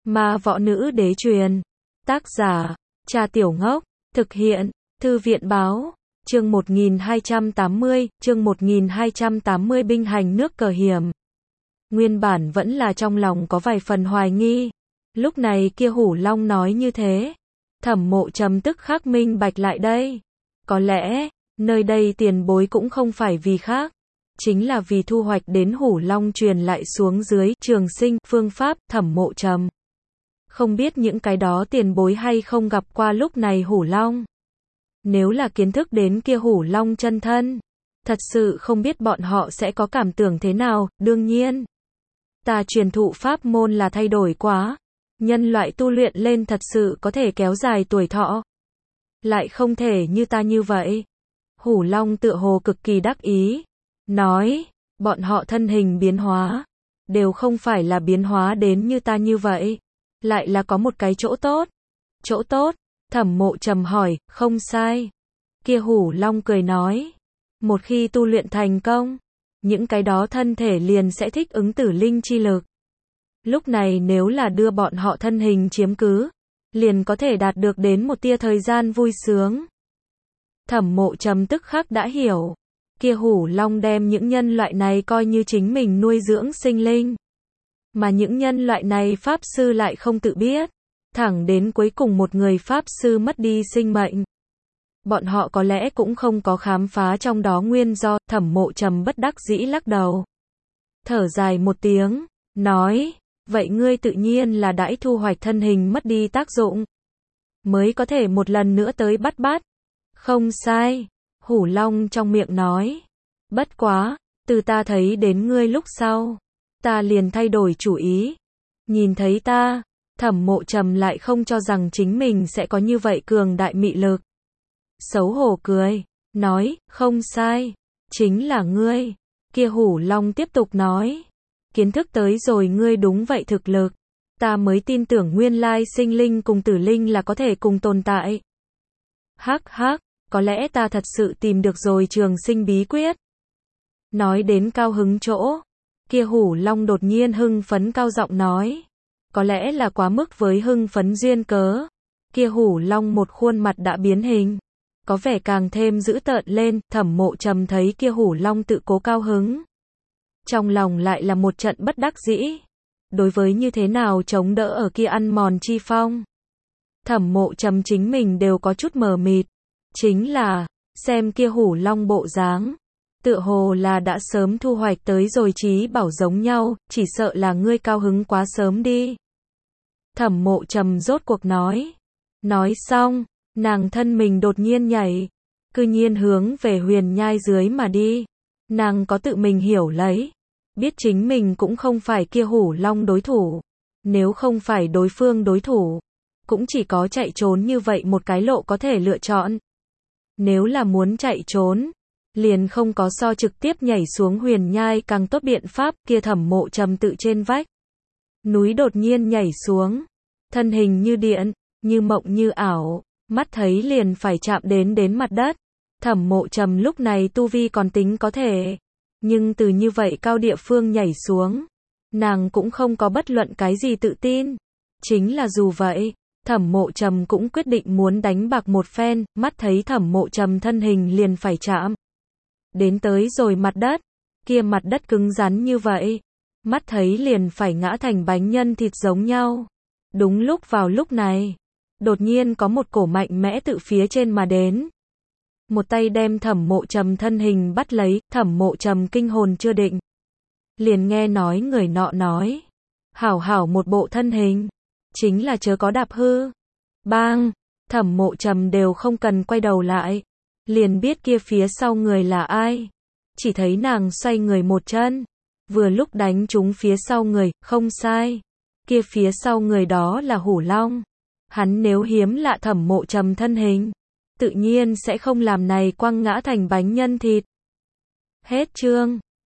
Ma võ nữ đế truyền. Tác giả, Trà Tiểu Ngốc. Thực hiện, Thư viện báo. Chương 1280, binh hành nước cờ hiểm. Nguyên bản vẫn là trong lòng có vài phần hoài nghi. Lúc này kia Hủ Long nói như thế. Thẩm Mộ Trầm tức khắc minh bạch lại đây. Có lẽ, nơi đây tiền bối cũng không phải vì khác. Chính là vì thu hoạch đến Hủ Long truyền lại xuống dưới trường sinh phương pháp. Thẩm Mộ Trầm không biết những cái đó tiền bối hay không gặp qua lúc này Hủ Long. Nếu là kiến thức đến kia Hủ Long chân thân, thật sự không biết bọn họ sẽ có cảm tưởng thế nào. Đương nhiên, ta truyền thụ pháp môn là thay đổi quá. Nhân loại tu luyện lên thật sự có thể kéo dài tuổi thọ. Lại không thể như ta như vậy. Hủ Long tựa hồ cực kỳ đắc ý. Nói, bọn họ thân hình biến hóa. Đều không phải là biến hóa đến như ta như vậy. Lại là có một cái chỗ tốt. Chỗ tốt? Thẩm Mộ Trầm hỏi. Không sai. Kia Hủ Long cười nói. Một khi tu luyện thành công, những cái đó thân thể liền sẽ thích ứng tử linh chi lực. Lúc này nếu là đưa bọn họ thân hình chiếm cứ, liền có thể đạt được đến một tia thời gian vui sướng. Thẩm Mộ Trầm tức khắc đã hiểu. Kia Hủ Long đem những nhân loại này coi như chính mình nuôi dưỡng sinh linh. Mà những nhân loại này pháp sư lại không tự biết. Thẳng đến cuối cùng một người pháp sư mất đi sinh mệnh. Bọn họ có lẽ cũng không có khám phá trong đó nguyên do. Thẩm Mộ Trầm bất đắc dĩ lắc đầu. Thở dài một tiếng, nói, vậy ngươi tự nhiên là đãi thu hoạch thân hình mất đi tác dụng. Mới có thể một lần nữa tới bắt. Không sai. Hủ Long trong miệng nói. Bất quá, từ ta thấy đến ngươi lúc sau, ta liền thay đổi chủ ý. Nhìn thấy ta, Thẩm Mộ Trầm lại không cho rằng chính mình sẽ có như vậy cường đại mị lực. Xấu hổ cười, nói, không sai, chính là ngươi. Kia Hủ Long tiếp tục nói, kiến thức tới rồi ngươi đúng vậy thực lực. Ta mới tin tưởng nguyên lai sinh linh cùng tử linh là có thể cùng tồn tại. Hắc hắc, có lẽ ta thật sự tìm được rồi trường sinh bí quyết. Nói đến cao hứng chỗ, kia Hủ Long đột nhiên hưng phấn cao giọng nói. Có lẽ là quá mức với hưng phấn duyên cớ. Kia Hủ Long một khuôn mặt đã biến hình. Có vẻ càng thêm dữ tợn lên. Thẩm Mộ Trầm thấy kia Hủ Long tự cố cao hứng. Trong lòng lại là một trận bất đắc dĩ. Đối với như thế nào chống đỡ ở kia ăn mòn chi phong. Thẩm Mộ Trầm chính mình đều có chút mờ mịt. Chính là, xem kia Hủ Long bộ dáng. Tựa hồ là đã sớm thu hoạch tới rồi trí bảo giống nhau, chỉ sợ là ngươi cao hứng quá sớm đi. Thẩm Mộ Trầm rốt cuộc nói. Nói xong, nàng thân mình đột nhiên nhảy. Cư nhiên hướng về huyền nhai dưới mà đi. Nàng có tự mình hiểu lấy. Biết chính mình cũng không phải kia Hủ Long đối thủ. Nếu không phải đối phương đối thủ, cũng chỉ có chạy trốn như vậy một cái lộ có thể lựa chọn. Nếu là muốn chạy trốn, liền không có so trực tiếp nhảy xuống huyền nhai càng tốt biện pháp. Kia Thẩm Mộ Trầm tự trên vách núi đột nhiên nhảy xuống. Thân hình như điện, như mộng như ảo, mắt thấy liền phải chạm đến mặt đất. Thẩm Mộ Trầm lúc này tu vi còn tính có thể. Nhưng từ như vậy cao địa phương nhảy xuống, nàng cũng không có bất luận cái gì tự tin. Chính là dù vậy, Thẩm Mộ Trầm cũng quyết định muốn đánh bạc một phen. Mắt thấy Thẩm Mộ Trầm thân hình liền phải chạm đến tới rồi mặt đất. Kia mặt đất cứng rắn như vậy, mắt thấy liền phải ngã thành bánh nhân thịt giống nhau. Đúng vào lúc này, đột nhiên có một cổ mạnh mẽ tự phía trên mà đến. Một tay đem Thẩm Mộ Trầm thân hình bắt lấy. Thẩm Mộ Trầm kinh hồn chưa định, liền nghe nói người nọ nói, hảo một bộ thân hình, chính là chớ có đạp hư. Bang! Thẩm Mộ Trầm đều không cần quay đầu lại, liền biết kia phía sau người là ai. Chỉ thấy nàng xoay người một chân, vừa lúc đánh trúng phía sau người. Không sai, kia phía sau người đó là Hủ Long. Hắn nếu hiếm lạ Thẩm Mộ Trầm thân hình, tự nhiên sẽ không làm này quăng ngã thành bánh nhân thịt. Hết chương.